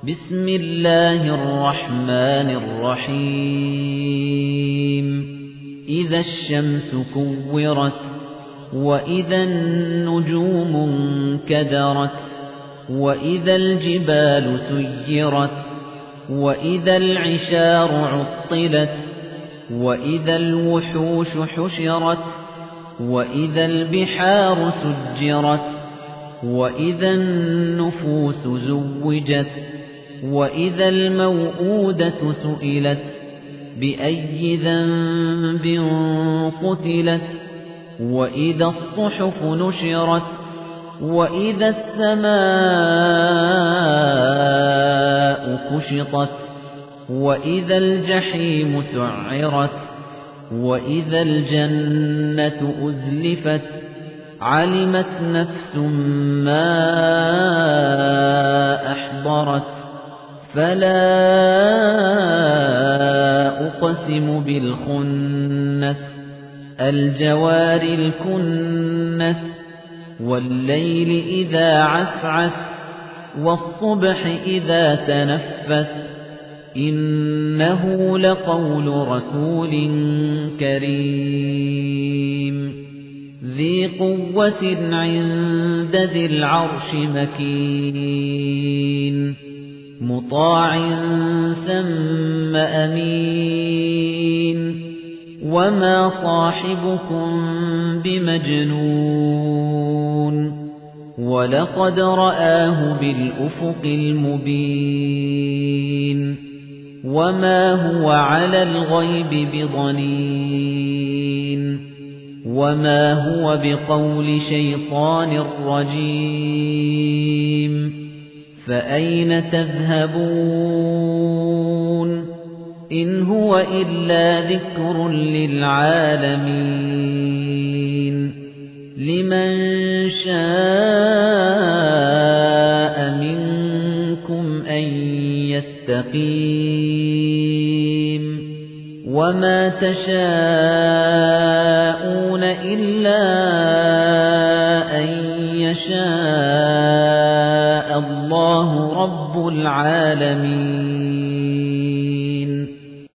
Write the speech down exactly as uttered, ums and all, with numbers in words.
بسم الله الرحمن الرحيم إذا الشمس كورت وإذا النجوم انكدرت وإذا الجبال سيرت وإذا العشار عطلت وإذا الوحوش حشرت وإذا البحار سجرت وإذا النفوس زوجت وإذا الموءودة سئلت بأي ذنب قتلت وإذا الصحف نشرت وإذا السماء كشطت وإذا الجحيم سعرت وإذا الجنة أزلفت علمت نفس ما أحضرت فلا أقسم بالخنس الجوار الكنس والليل إذا عسعس والصبح إذا تنفس إنه لقول رسول كريم ذي قوة عند ذي العرش مكين مطاع ثم أمين وما صاحبكم بمجنون ولقد رآه بالأفق المبين وما هو على الغيب بضنين وما هو بقول شيطان رجيم فأين تذهبون إن هو إلا ذكر للعالمين لمن شاء منكم أن يستقيم وما تشاءون إلا أن يشاء الله رب العالمين